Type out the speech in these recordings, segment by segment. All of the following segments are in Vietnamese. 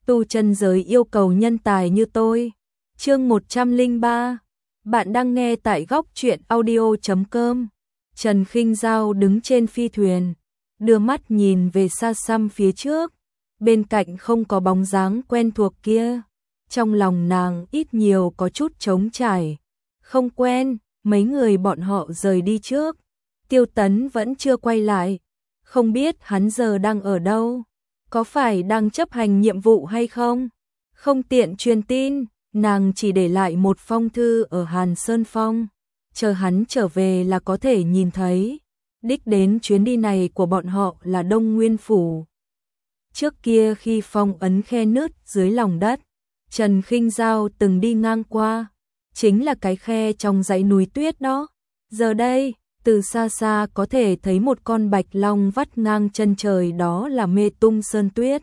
tu chân giới yêu cầu nhân tài như tôi. Chương 103. Bạn đang nghe tại góc truyện audio.com. Trần Khinh Giao đứng trên phi thuyền, đưa mắt nhìn về xa xăm phía trước, bên cạnh không có bóng dáng quen thuộc kia. Trong lòng nàng ít nhiều có chút trống trải, không quen, mấy người bọn họ rời đi trước. Tiêu Tấn vẫn chưa quay lại, không biết hắn giờ đang ở đâu, có phải đang chấp hành nhiệm vụ hay không? Không tiện truyền tin, nàng chỉ để lại một phong thư ở Hàn Sơn Phong, chờ hắn trở về là có thể nhìn thấy. Đích đến chuyến đi này của bọn họ là Đông Nguyên Phủ. Trước kia khi phong ấn khe nứt dưới lòng đất, Trần Khinh Giao từng đi ngang qua, chính là cái khe trong dãy núi tuyết đó. Giờ đây, từ xa xa có thể thấy một con bạch long vắt ngang chân trời, đó là Mê Tung Sơn Tuyết.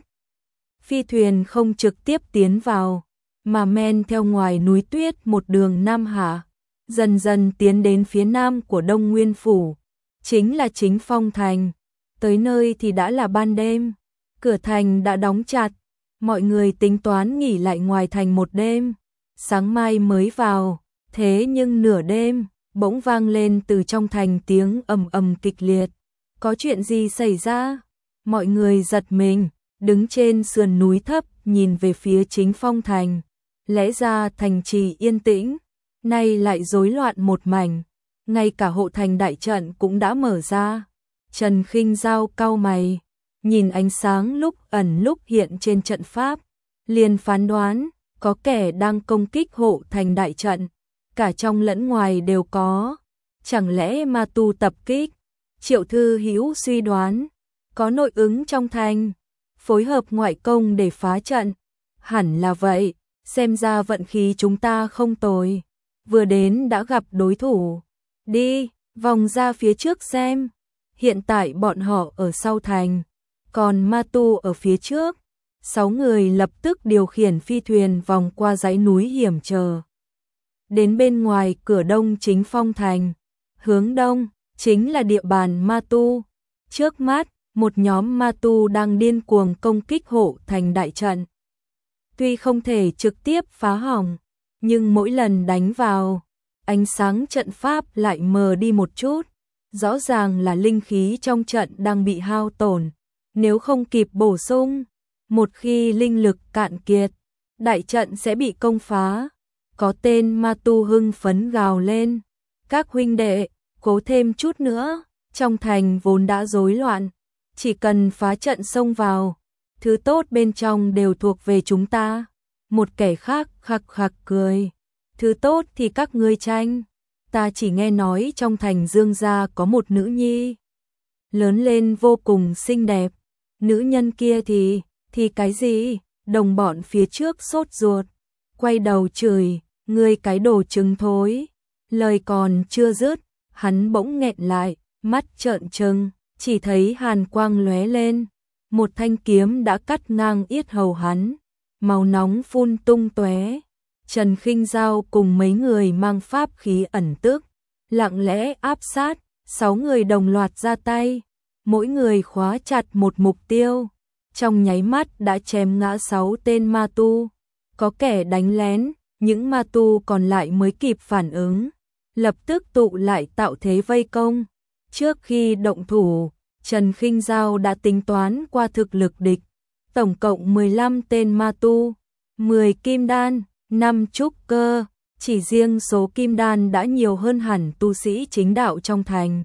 Phi thuyền không trực tiếp tiến vào, mà men theo ngoài núi tuyết một đường nam hạ, dần dần tiến đến phía nam của Đông Nguyên Phủ, chính là chính Phong Thành. Tới nơi thì đã là ban đêm, cửa thành đã đóng chặt, mọi người tính toán nghỉ lại ngoài thành một đêm, sáng mai mới vào. Thế nhưng nửa đêm, bỗng vang lên từ trong thành tiếng ầm ầm kịch liệt. Có chuyện gì xảy ra? Mọi người giật mình, đứng trên sườn núi thấp nhìn về phía chính Phong Thành. Lẽ ra thành trì yên tĩnh, nay lại rối loạn một mảnh, ngay cả hộ thành đại trận cũng đã mở ra. Trần Khinh Giao cau mày, nhìn ánh sáng lúc ẩn lúc hiện trên trận pháp, liền phán đoán có kẻ đang công kích hộ thành đại trận, cả trong lẫn ngoài đều có. Chẳng lẽ ma tu tập kích? Triệu Thư Hữu suy đoán, có nội ứng trong thành, phối hợp ngoại công để phá trận. Hẳn là vậy, xem ra vận khí chúng ta không tồi, vừa đến đã gặp đối thủ. Đi, vòng ra phía trước xem. Hiện tại bọn họ ở sau thành, còn ma tu ở phía trước. 6 người lập tức điều khiển phi thuyền vòng qua dãy núi hiểm trở, đến bên ngoài cửa đông chính Phong Thành. Hướng đông chính là địa bàn ma tu. Trước mắt, một nhóm ma tu đang điên cuồng công kích hộ thành đại trận. Tuy không thể trực tiếp phá hỏng, nhưng mỗi lần đánh vào, ánh sáng trận pháp lại mờ đi một chút. Rõ ràng là linh khí trong trận đang bị hao tổn, nếu không kịp bổ sung, một khi linh lực cạn kiệt, đại trận sẽ bị công phá. Có tên ma tu hưng phấn gào lên, các huynh đệ, cố thêm chút nữa, trong thành vốn đã rối loạn, chỉ cần phá trận xông vào, thứ tốt bên trong đều thuộc về chúng ta. Một kẻ khác khặc khặc cười, thứ tốt thì các ngươi tranh, ta chỉ nghe nói trong thành Dương gia có một nữ nhi, lớn lên vô cùng xinh đẹp. Nữ nhân kia thì cái gì? Đồng bọn phía trước sốt ruột, quay đầu chửi, ngươi cái đồ trứng thối. Lời còn chưa dứt, hắn bỗng nghẹn lại, mắt trợn trừng, chỉ thấy hàn quang lóe lên, một thanh kiếm đã cắt ngang yết hầu hắn, màu nóng phun tung tóe. Trần Khinh Giao cùng mấy người mang pháp khí ẩn tức, lặng lẽ áp sát. 6 người đồng loạt ra tay, mỗi người khóa chặt một mục tiêu, trong nháy mắt đã chém ngã 6 tên ma tu. Có kẻ đánh lén, những ma tu còn lại mới kịp phản ứng, lập tức tụ lại tạo thế vây công. Trước khi động thủ, Trần Khinh Giao đã tính toán qua thực lực địch, tổng cộng 15 tên ma tu, 10 kim đan, 5 trúc cơ, chỉ riêng số kim đan đã nhiều hơn hẳn tu sĩ chính đạo trong thành.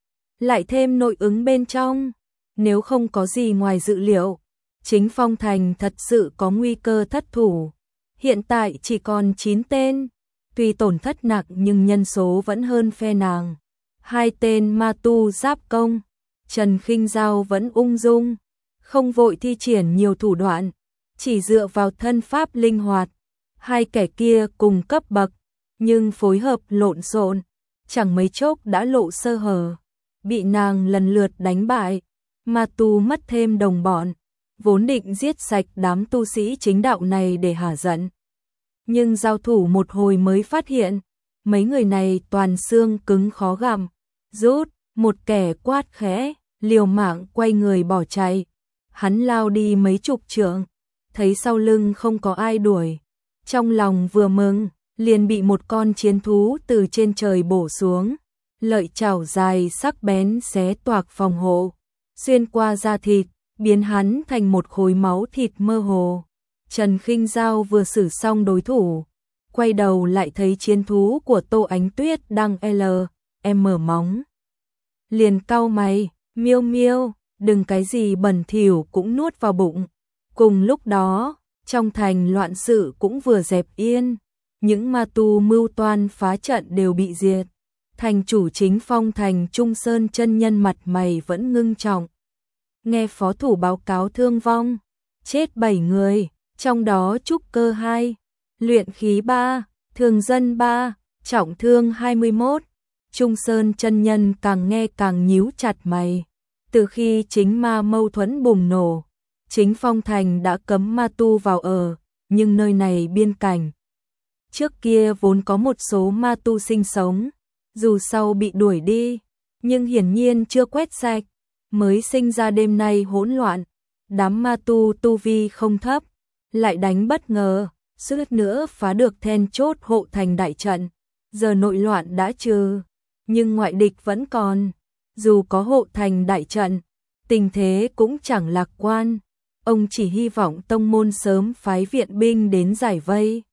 Lại thêm nội ứng bên trong, nếu không có gì ngoài dự liệu, chính Phong Thành thật sự có nguy cơ thất thủ. Hiện tại chỉ còn 9 tên, tuy tổn thất nặng nhưng nhân số vẫn hơn phe nàng. 2 tên ma tu giáp công, Trần Khinh Giao vẫn ung dung, không vội thi triển nhiều thủ đoạn, chỉ dựa vào thân pháp linh hoạt. 2 kẻ kia cùng cấp bậc, nhưng phối hợp lộn xộn, chẳng mấy chốc đã lộ sơ hở, bị nàng lần lượt đánh bại. Ma tu mất thêm đồng bọn, vốn định giết sạch đám tu sĩ chính đạo này để hả giận, nhưng giao thủ một hồi mới phát hiện, mấy người này toàn xương cứng khó gặm. Rút, một kẻ quát khẽ, liều mạng quay người bỏ chạy. Hắn lao đi mấy chục trượng, thấy sau lưng không có ai đuổi. Trong lòng vừa mừng, liền bị một con chiến thú từ trên trời bổ xuống. Lợi chảo dài sắc bén xé toạc phòng hộ, xuyên qua da thịt, biến hắn thành một khối máu thịt mơ hồ. Trần Khinh Dao vừa xử xong đối thủ, quay đầu lại thấy chiến thú của Tô Ánh Tuyết đang mở móng. Liền cau mày, miêu miêu, đừng cái gì bẩn thỉu cũng nuốt vào bụng. Cùng lúc đó, trong thành loạn sự cũng vừa dẹp yên, những ma tu mưu toan phá trận đều bị diệt. Thành chủ chính Phong Thành Trung Sơn chân nhân mặt mày vẫn ngưng trọng. Nghe phó thủ báo cáo thương vong, chết 7 người, trong đó trúc cơ 2, luyện khí 3, thường dân 3, trọng thương 21. Trung Sơn chân nhân càng nghe càng nhíu chặt mày. Từ khi chính ma mâu thuẫn bùng nổ, chính Phong Thành đã cấm ma tu vào ở, nhưng nơi này biên cảnh. Trước kia vốn có một số ma tu sinh sống, dù sau bị đuổi đi, nhưng hiển nhiên chưa quét sạch, mới sinh ra đêm nay hỗn loạn. Đám ma tu tu vi không thấp, lại đánh bất ngờ, suýt nữa phá được then chốt hộ thành đại trận. Giờ nội loạn đã trừ, nhưng ngoại địch vẫn còn. Dù có hộ thành đại trận, tình thế cũng chẳng lạc quan. Ông chỉ hy vọng tông môn sớm phái viện binh đến giải vây.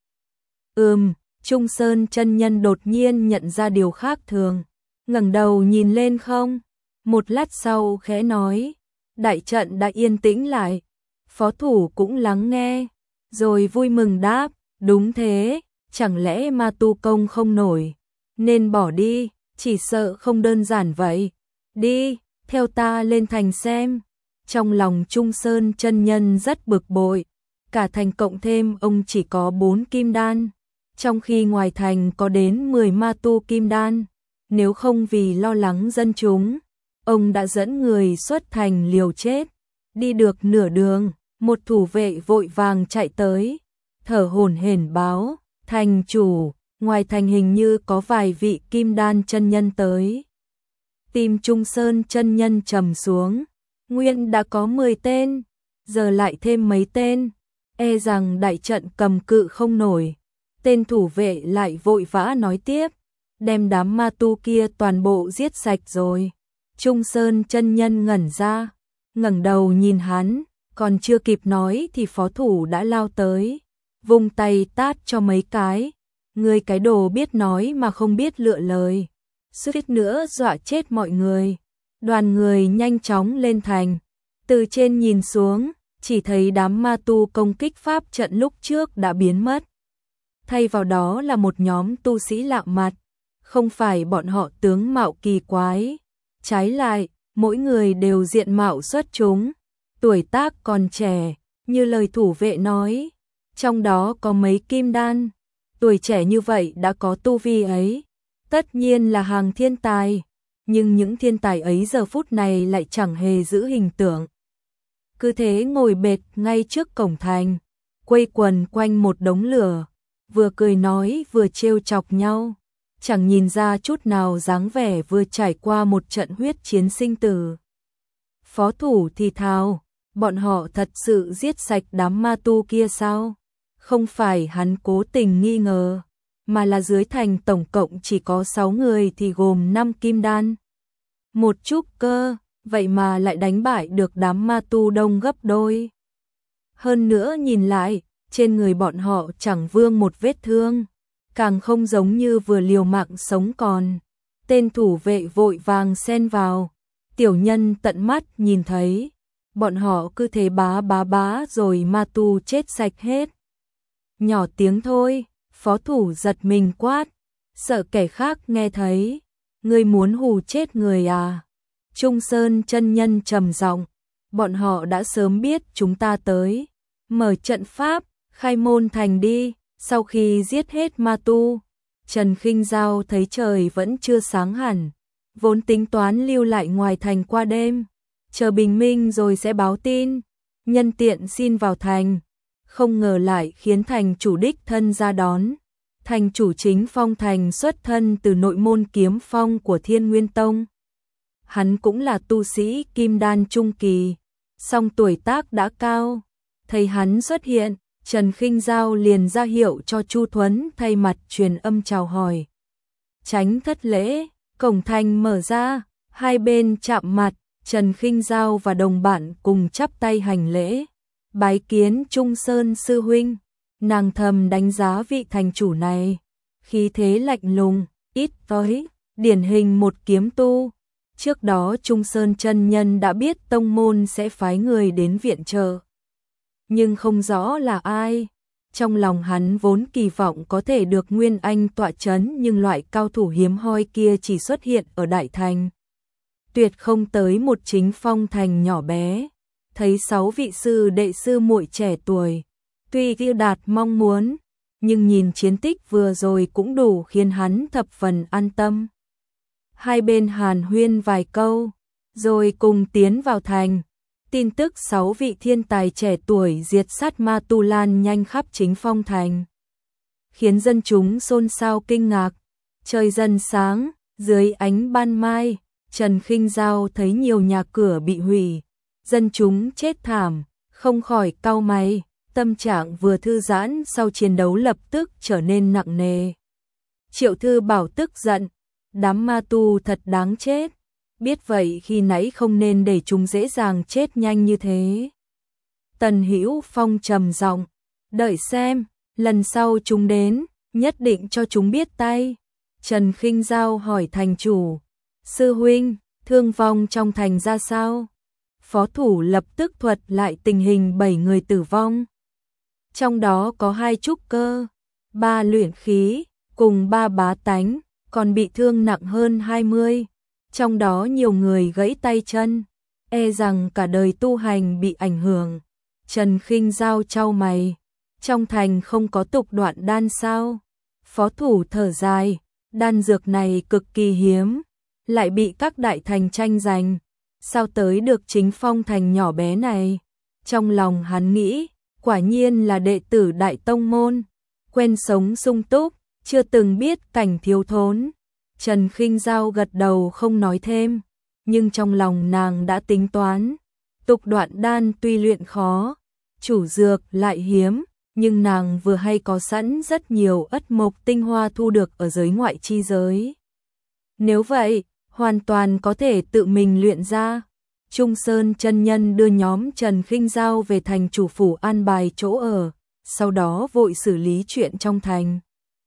Trung Sơn chân nhân đột nhiên nhận ra điều khác thường, ngẩng đầu nhìn lên không, một lát sau khẽ nói, đại trận đã yên tĩnh lại. Phó thủ cũng lắng nghe, rồi vui mừng đáp, đúng thế, chẳng lẽ ma tu công không nổi, nên bỏ đi, chỉ sợ không đơn giản vậy. Đi, theo ta lên thành xem. Trong lòng Trung Sơn chân nhân rất bực bội, cả thành cộng thêm ông chỉ có 4 kim đan, trong khi ngoài thành có đến 10 ma tu kim đan. Nếu không vì lo lắng dân chúng, ông đã dẫn người xuất thành liều chết. Đi được nửa đường, một thủ vệ vội vàng chạy tới, thở hổn hển báo, thành chủ, ngoài thành hình như có vài vị kim đan chân nhân tới. Tim Trung Sơn chân nhân trầm xuống, nguyên đã có 10 tên, giờ lại thêm mấy tên, e rằng đại trận cầm cự không nổi. Tên thủ vệ lại vội vã nói tiếp, đem đám ma tu kia toàn bộ giết sạch rồi. Trung Sơn chân nhân ngẩn ra, ngẩng đầu nhìn hắn, còn chưa kịp nói thì phó thủ đã lao tới, vung tay tát cho mấy cái. Ngươi cái đồ biết nói mà không biết lựa lời, suýt nữa dọa chết mọi người. Đoàn người nhanh chóng lên thành, từ trên nhìn xuống, chỉ thấy đám ma tu công kích pháp trận lúc trước đã biến mất. Thay vào đó là một nhóm tu sĩ lạ mặt, không phải bọn họ tướng mạo kỳ quái, trái lại, mỗi người đều diện mạo xuất chúng, tuổi tác còn trẻ, như lời thủ vệ nói, trong đó có mấy kim đan, tuổi trẻ như vậy đã có tu vi ấy, tất nhiên là hàng thiên tài, nhưng những thiên tài ấy giờ phút này lại chẳng hề giữ hình tượng. Cứ thế ngồi bệt ngay trước cổng thành, quây quần quanh một đống lửa, vừa cười nói vừa trêu chọc nhau, chẳng nhìn ra chút nào dáng vẻ vừa trải qua một trận huyết chiến sinh tử. Phó thủ thì thào, bọn họ thật sự giết sạch đám ma tu kia sao? Không phải hắn cố tình nghi ngờ, mà là dưới thành tổng cộng chỉ có 6 người thì gồm 5 kim đan, một trúc cơ, vậy mà lại đánh bại được đám ma tu đông gấp đôi. Hơn nữa nhìn lại, trên người bọn họ chẳng vương một vết thương, càng không giống như vừa liều mạng sống còn. Tên thủ vệ vội vàng xen vào, tiểu nhân tận mắt nhìn thấy, bọn họ cứ thế bá rồi ma tu chết sạch hết. Nhỏ tiếng thôi, phó thủ giật mình quát, sợ kẻ khác nghe thấy, ngươi muốn hù chết người à? Trung Sơn chân nhân trầm giọng, bọn họ đã sớm biết chúng ta tới, mở trận pháp, khai môn thành đi. Sau khi giết hết ma tu, Trần Khinh Dao thấy trời vẫn chưa sáng hẳn, vốn tính toán lưu lại ngoài thành qua đêm, chờ bình minh rồi sẽ báo tin, nhân tiện xin vào thành, không ngờ lại khiến thành chủ đích thân ra đón. Thành chủ chính Phong Thành xuất thân từ nội môn kiếm phong của Thiên Nguyên Tông. Hắn cũng là tu sĩ kim đan trung kỳ, song tuổi tác đã cao, Thấy hắn xuất hiện, Trần Khinh Giao liền ra hiệu cho Chu Thuấn thay mặt truyền âm chào hỏi. Tránh thất lễ, cổng thành mở ra, hai bên chạm mặt, Trần Khinh Giao và đồng bạn cùng chắp tay hành lễ. Bái kiến Trung Sơn sư huynh, nàng thầm đánh giá vị thành chủ này. Khí thế lạnh lùng, ít tới, điển hình một kiếm tu. Trước đó Trung Sơn chân nhân đã biết tông môn sẽ phái người đến viện trợ, nhưng không rõ là ai. Trong lòng hắn vốn kỳ vọng có thể được Nguyên Anh tọa chấn, nhưng loại cao thủ hiếm hoi kia chỉ xuất hiện ở Đại Thành. Tuyệt không tới một Chính Phong thành nhỏ bé. Thấy 6 vị sư đệ sư muội trẻ tuổi, tuy kia đạt mong muốn, nhưng nhìn chiến tích vừa rồi cũng đủ khiến hắn thập phần an tâm. Hai bên hàn huyên vài câu, rồi cùng tiến vào thành. Tin tức 6 vị thiên tài trẻ tuổi diệt sát ma tu lan nhanh khắp Chính Phong thành, khiến dân chúng xôn xao kinh ngạc. Trời dần sáng, dưới ánh ban mai, Trần Khinh Giao thấy nhiều nhà cửa bị hủy, dân chúng chết thảm, không khỏi cau mày, tâm trạng vừa thư giãn sau chiến đấu lập tức trở nên nặng nề. Triệu Thư Bảo tức giận, đám ma tu thật đáng chết, biết vậy khi nãy không nên để chúng dễ dàng chết nhanh như thế. Tần Hữu Phong trầm giọng, đợi xem, lần sau chúng đến, nhất định cho chúng biết tay. Trần Khinh Giao hỏi thành chủ, sư huynh, thương vong trong thành ra sao? Phó thủ lập tức thuật lại tình hình 7 người tử vong. Trong đó có 2 trúc cơ, 3 luyện khí, cùng 3 bá tánh, còn bị thương nặng hơn 20. Trong đó nhiều người gãy tay chân, e rằng cả đời tu hành bị ảnh hưởng. Trần Khinh Giao chau mày, trong thành không có tục đoạn đan sao? Phó thủ thở dài, đan dược này cực kỳ hiếm, lại bị các đại thành tranh giành, sao tới được Chính Phong thành nhỏ bé này? Trong lòng hắn nghĩ, quả nhiên là đệ tử đại tông môn, quen sống sung túc, chưa từng biết cảnh thiếu thốn. Trần Khinh Giao gật đầu không nói thêm, nhưng trong lòng nàng đã tính toán. Tục đoạn đan tuy luyện khó, chủ dược lại hiếm, nhưng nàng vừa hay có sẵn rất nhiều ất mộc tinh hoa thu được ở giới ngoại chi giới. Nếu vậy, hoàn toàn có thể tự mình luyện ra. Trung Sơn chân nhân đưa nhóm Trần Khinh Giao về thành chủ phủ an bài chỗ ở, sau đó vội xử lý chuyện trong thành,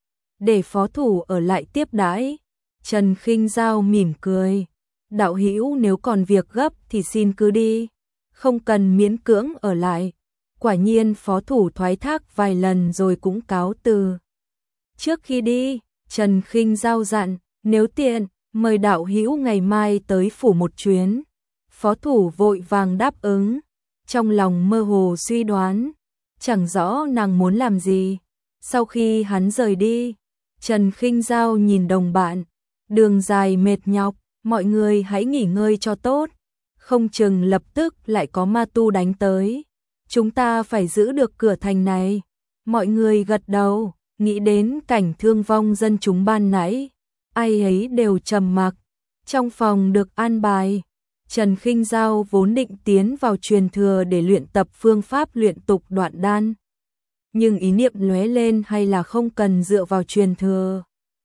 để phó thủ ở lại tiếp đãi. Trần Khinh Giao mỉm cười, đạo hữu nếu còn việc gấp thì xin cứ đi, không cần miễn cưỡng ở lại. Quả nhiên phó thủ thoái thác vài lần rồi cũng cáo từ. Trước khi đi, Trần Khinh Giao dặn, nếu tiện, mời đạo hữu ngày mai tới phủ một chuyến. Phó thủ vội vàng đáp ứng, trong lòng mơ hồ suy đoán, chẳng rõ nàng muốn làm gì. Sau khi hắn rời đi, Trần Khinh Giao nhìn đồng bạn, đường dài mệt nhọc, mọi người hãy nghỉ ngơi cho tốt, không chừng lập tức lại có ma tu đánh tới. Chúng ta phải giữ được cửa thành này. Mọi người gật đầu, nghĩ đến cảnh thương vong dân chúng ban nãy, ai ấy đều trầm mặc. Trong phòng được an bài, Trần Khinh Giao vốn định tiến vào truyền thừa để luyện tập phương pháp luyện tục đoạn đan, nhưng ý niệm lóe lên hay là không cần dựa vào truyền thừa,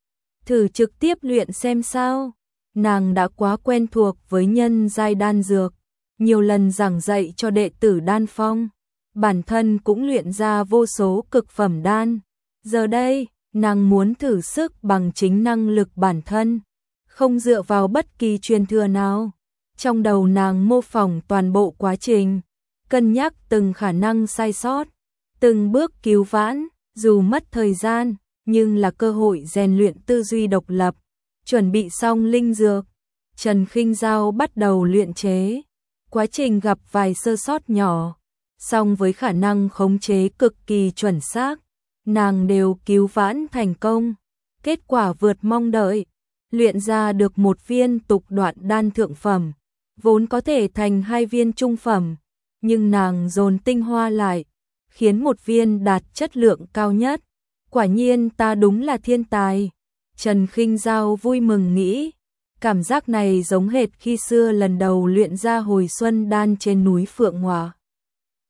thử trực tiếp luyện xem sao. Nàng đã quá quen thuộc với nhân giai đan dược, nhiều lần giảng dạy cho đệ tử đan phong, bản thân cũng luyện ra vô số cực phẩm đan. Giờ đây, nàng muốn thử sức bằng chính năng lực bản thân, không dựa vào bất kỳ truyền thừa nào. Trong đầu nàng mô phỏng toàn bộ quá trình, cân nhắc từng khả năng sai sót, từng bước cứu vãn, dù mất thời gian, nhưng là cơ hội rèn luyện tư duy độc lập. Chuẩn bị xong linh dược, Trần Khinh Giao bắt đầu luyện chế. Quá trình gặp vài sơ sót nhỏ, song với khả năng khống chế cực kỳ chuẩn xác, nàng đều cứu vãn thành công. Kết quả vượt mong đợi, luyện ra được một viên tục đoạn đan thượng phẩm, vốn có thể thành 2 viên trung phẩm, nhưng nàng dồn tinh hoa lại, khiến một viên đạt chất lượng cao nhất. Quả nhiên ta đúng là thiên tài. Trần Khinh Giao vui mừng nghĩ, cảm giác này giống hệt khi xưa lần đầu luyện ra hồi xuân đan trên núi Phượng Hòa.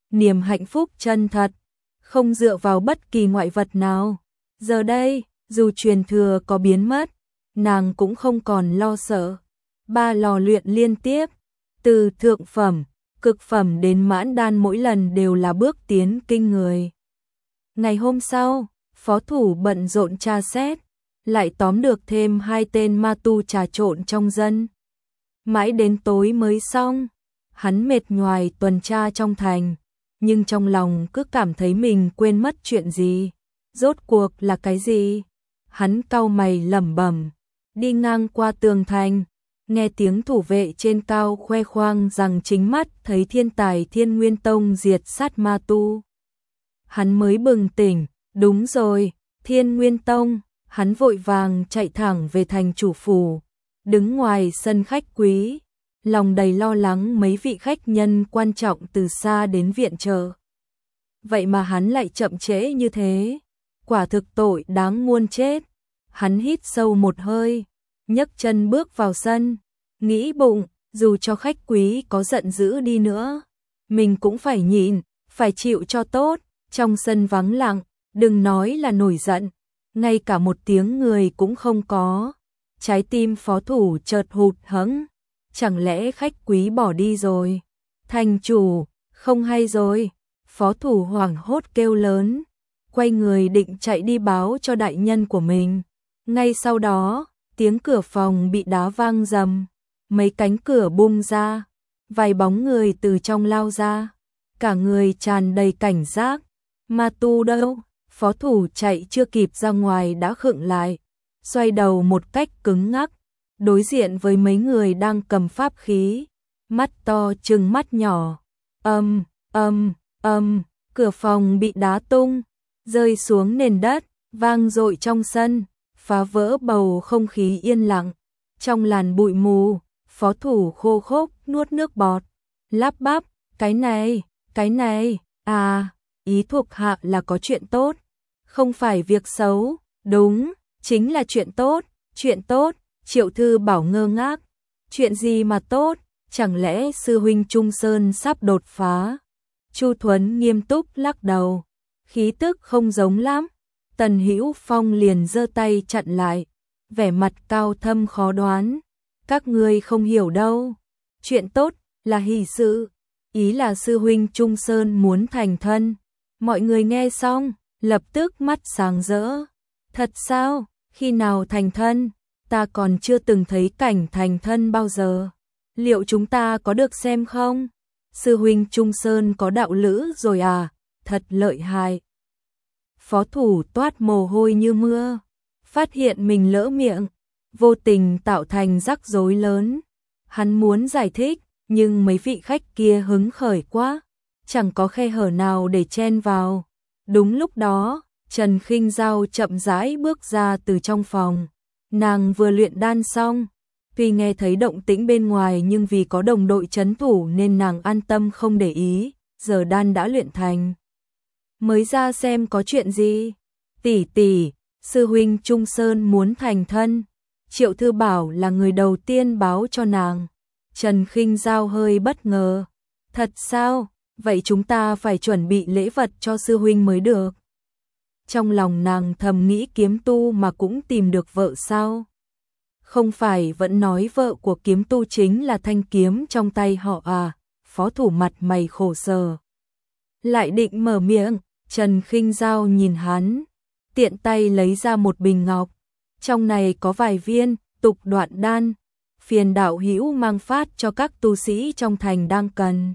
niềm hạnh phúc chân thật, không dựa vào bất kỳ ngoại vật nào. Giờ đây, dù truyền thừa có biến mất, nàng cũng không còn lo sợ. 3 lò luyện liên tiếp, từ thượng phẩm, cực phẩm đến mãn đan mỗi lần đều là bước tiến kinh người. Ngày hôm sau, phó thủ bận rộn tra xét, lại tóm được thêm 2 tên ma tu trà trộn trong dân. Mãi đến tối mới xong, hắn mệt nhoài tuần tra trong thành, nhưng trong lòng cứ cảm thấy mình quên mất chuyện gì. Rốt cuộc là cái gì? Hắn cau mày lẩm bẩm, đi ngang qua tường thành, nghe tiếng thủ vệ trên cao khoe khoang rằng chính mắt thấy thiên tài Thiên Nguyên Tông diệt sát ma tu. Hắn mới bừng tỉnh, đúng rồi, Thiên Nguyên Tông. Hắn vội vàng chạy thẳng về thành chủ phủ, đứng ngoài sân khách quý, lòng đầy lo lắng mấy vị khách nhân quan trọng từ xa đến viện trợ. Vậy mà hắn lại chậm trễ như thế, quả thực tội đáng muôn chết. Hắn hít sâu một hơi, nhấc chân bước vào sân, nghĩ bụng, dù cho khách quý có giận dữ đi nữa, mình cũng phải nhịn, phải chịu cho tốt. Trong sân vắng lặng, đừng nói là nổi giận, ngay cả một tiếng người cũng không có. Trái tim phó thủ chợt hụt hẫng, chẳng lẽ khách quý bỏ đi rồi? Thành chủ, không hay rồi. Phó thủ hoảng hốt kêu lớn, quay người định chạy đi báo cho đại nhân của mình. Ngay sau đó, tiếng cửa phòng bị đá vang rầm, mấy cánh cửa bung ra, vài bóng người từ trong lao ra, cả người tràn đầy cảnh giác. Ma tu đâu? Phó thủ chạy chưa kịp ra ngoài đã khựng lại, xoay đầu một cách cứng ngắc, đối diện với mấy người đang cầm pháp khí, mắt to trừng mắt nhỏ. Cửa phòng bị đá tung, rơi xuống nền đất, vang dội trong sân, phá vỡ bầu không khí yên lặng. Trong làn bụi mù, phó thủ khô khốc nuốt nước bọt, lắp bắp, cái này, à, ý thuộc hạ là có chuyện tốt, không phải việc xấu, đúng, chính là chuyện tốt. Triệu Thư Bảo ngơ ngác, chuyện gì mà tốt, chẳng lẽ sư huynh Trung Sơn sắp đột phá? Chu Thuấn nghiêm túc lắc đầu, khí tức không giống lắm. Tần Hữu Phong liền giơ tay chặn lại, vẻ mặt cao thâm khó đoán, các ngươi không hiểu đâu, chuyện tốt là hỷ sự, ý là sư huynh Trung Sơn muốn thành thân. Mọi người nghe xong, lập tức mắt sáng rỡ. Thật sao? Khi nào thành thân? Ta còn chưa từng thấy cảnh thành thân bao giờ. Liệu chúng ta có được xem không? Sư huynh Trung Sơn có đạo lữ rồi à? Thật lợi hại. Phó thủ toát mồ hôi như mưa, phát hiện mình lỡ miệng, vô tình tạo thành rắc rối lớn. Hắn muốn giải thích, nhưng mấy vị khách kia hứng khởi quá, chẳng có khe hở nào để chen vào. Đúng lúc đó, Trần Khinh Giao chậm rãi bước ra từ trong phòng. Nàng vừa luyện đan xong, tuy nghe thấy động tĩnh bên ngoài nhưng vì có đồng đội trấn thủ nên nàng an tâm không để ý, giờ đan đã luyện thành. Mới ra xem có chuyện gì. Tỷ tỷ, sư huynh Trung Sơn muốn thành thân. Triệu Thư Bảo là người đầu tiên báo cho nàng. Trần Khinh Giao hơi bất ngờ. Thật sao? Vậy chúng ta phải chuẩn bị lễ vật cho sư huynh mới được. Trong lòng nàng thầm nghĩ kiếm tu mà cũng tìm được vợ sao? Không phải vẫn nói vợ của kiếm tu chính là thanh kiếm trong tay họ à? Phó thủ mặt mày khổ sở. Lại định mở miệng, Trần Khinh Giao nhìn hắn, tiện tay lấy ra một bình ngọc. Trong này có vài viên tục đoạn đan, phiền đạo hữu mang phát cho các tu sĩ trong thành đang cần.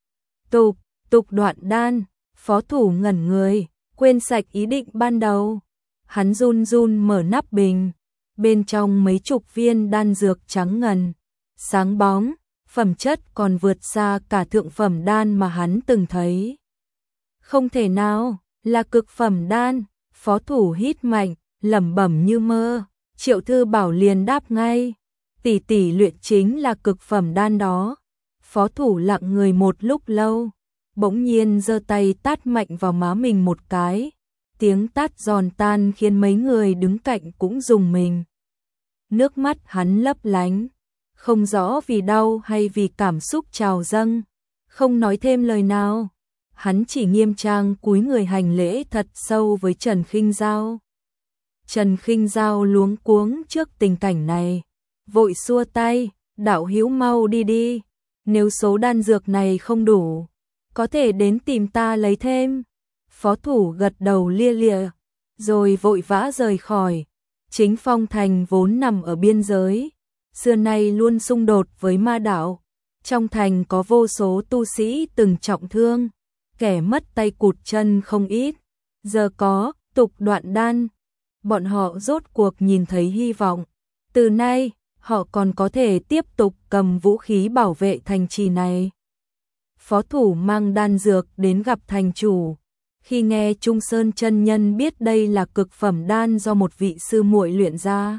Tục đoạn đan, phó thủ ngẩn người, quên sạch ý định ban đầu. Hắn run run mở nắp bình, bên trong mấy chục viên đan dược trắng ngần, sáng bóng, phẩm chất còn vượt xa cả thượng phẩm đan mà hắn từng thấy. Không thể nào, là cực phẩm đan. Phó thủ hít mạnh, lẩm bẩm như mơ. Triệu Thư Bảo liền đáp ngay, tỷ tỷ luyện chính là cực phẩm đan đó. Phó thủ lặng người một lúc lâu, bỗng nhiên giơ tay tát mạnh vào má mình một cái. Tiếng tát giòn tan khiến mấy người đứng cạnh cũng rùng mình. Nước mắt hắn lấp lánh, không rõ vì đau hay vì cảm xúc trào dâng, không nói thêm lời nào. hắn chỉ nghiêm trang cúi người hành lễ thật sâu với Trần Khinh Dao. Trần Khinh Dao luống cuống trước tình cảnh này, vội xua tay, đạo hữu mau đi đi, nếu số đan dược này không đủ, có thể đến tìm ta lấy thêm. Phó thủ gật đầu lia lịa, rồi vội vã rời khỏi. Chính Phong Thành vốn nằm ở biên giới, xưa nay luôn xung đột với ma đạo. Trong thành có vô số tu sĩ từng trọng thương, kẻ mất tay cụt chân không ít. Giờ có tục đoạn đan, bọn họ rốt cuộc nhìn thấy hy vọng. Từ nay, họ còn có thể tiếp tục cầm vũ khí bảo vệ thành trì này. Phó thủ mang đan dược đến gặp thành chủ. Khi nghe Trung Sơn chân nhân biết đây là cực phẩm đan do một vị sư muội luyện ra,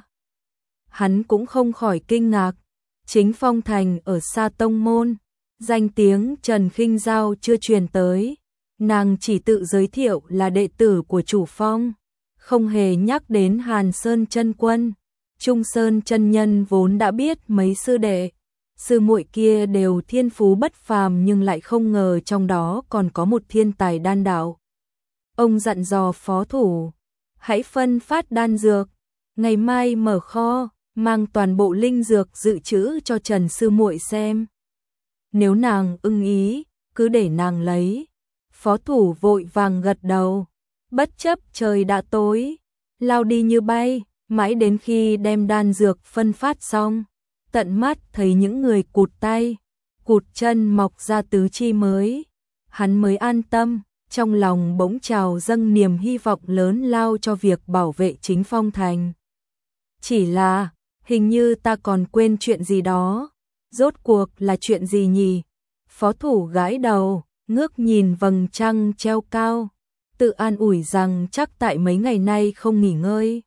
hắn cũng không khỏi kinh ngạc. Chính Phong Thành ở xa tông môn, danh tiếng Trần Khinh Dao chưa truyền tới, nàng chỉ tự giới thiệu là đệ tử của chủ phong, không hề nhắc đến Hàn Sơn chân quân. Trung Sơn chân nhân vốn đã biết mấy sư đệ, sư muội kia đều thiên phú bất phàm, nhưng lại không ngờ trong đó còn có một thiên tài đan đạo. Ông dặn dò phó thủ, hãy phân phát đan dược, ngày mai mở kho, mang toàn bộ linh dược dự trữ cho Trần sư muội xem. Nếu nàng ưng ý, cứ để nàng lấy. Phó thủ vội vàng gật đầu, bất chấp trời đã tối, lao đi như bay, mãi đến khi đem đan dược phân phát xong, tận mắt thấy những người cụt tay, cụt chân mọc ra tứ chi mới, hắn mới an tâm. Trong lòng bỗng trào dâng niềm hy vọng lớn lao cho việc bảo vệ chính Phong Thành. Chỉ là, hình như ta còn quên chuyện gì đó. Rốt cuộc là chuyện gì nhỉ? Phó thủ gãi đầu, ngước nhìn vầng trăng treo cao, tự an ủi rằng chắc tại mấy ngày nay không nghỉ ngơi.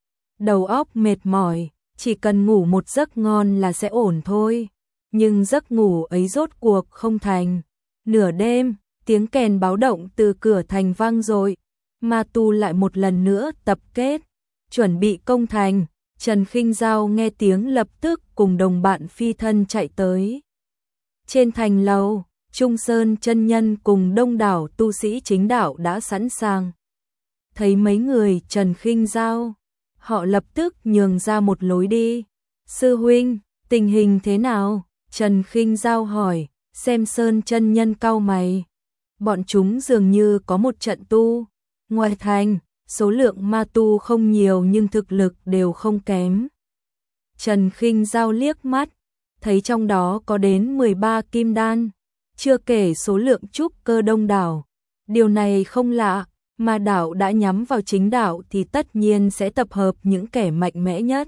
Đầu óc mệt mỏi, chỉ cần ngủ một giấc ngon là sẽ ổn thôi. Nhưng giấc ngủ ấy rốt cuộc không thành. Nửa đêm, tiếng kèn báo động từ cửa thành vang dội, ma tu lại một lần nữa tập kết, chuẩn bị công thành. Trần Khinh Dao nghe tiếng lập tức cùng đồng bạn phi thân chạy tới. Trên thành lầu, Trung Sơn chân nhân cùng đông đảo tu sĩ chính đạo đã sẵn sàng. Thấy mấy người Trần Khinh Dao, họ lập tức nhường ra một lối đi. Sư huynh, tình hình thế nào? Trần Khinh Dao hỏi, xem Sơn chân nhân cau mày. Bọn chúng dường như có một trận tu. Ngoài thành, số lượng ma tu không nhiều nhưng thực lực đều không kém. Trần Khinh Dao liếc mắt, thấy trong đó có đến 13 kim đan, chưa kể số lượng trúc cơ đông đảo. Điều này không lạ, ma đạo đã nhắm vào chính đạo thì tất nhiên sẽ tập hợp những kẻ mạnh mẽ nhất.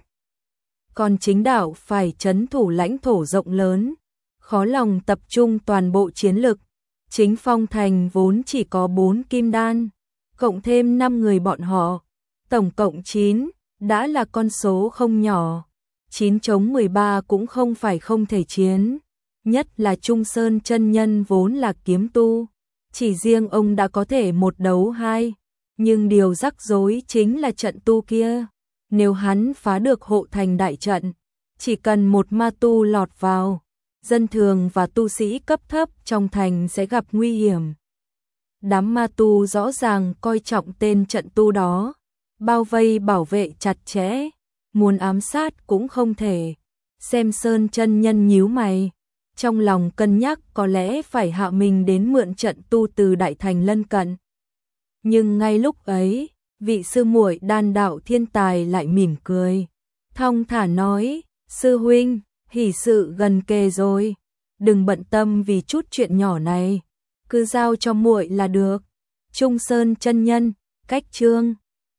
Còn chính đạo phải trấn thủ lãnh thổ rộng lớn, khó lòng tập trung toàn bộ chiến lực. Chính Phong Thành vốn chỉ có 4 kim đan, cộng thêm 5 người bọn họ, tổng cộng 9, đã là con số không nhỏ. 9 chống 13 cũng không phải không thể chiến, nhất là Trung Sơn chân nhân vốn là kiếm tu, chỉ riêng ông đã có thể 1 đấu 2, nhưng điều rắc rối chính là trận tu kia. Nếu hắn phá được hộ thành đại trận, chỉ cần một ma tu lọt vào, dân thường và tu sĩ cấp thấp trong thành sẽ gặp nguy hiểm. Đám ma tu rõ ràng coi trọng tên trận tu đó, bao vây bảo vệ chặt chẽ, muốn ám sát cũng không thể. Xem Sơn chân nhân nhíu mày, trong lòng cân nhắc có lẽ phải hạ mình đến mượn trận tu từ đại thành lân cận. Nhưng ngay lúc ấy, vị sư muội đan đạo thiên tài lại mỉm cười, thong thả nói, sư huynh, hỷ sự gần kề rồi, đừng bận tâm vì chút chuyện nhỏ này, cứ giao cho muội là được. Trung Sơn chân nhân, cách chương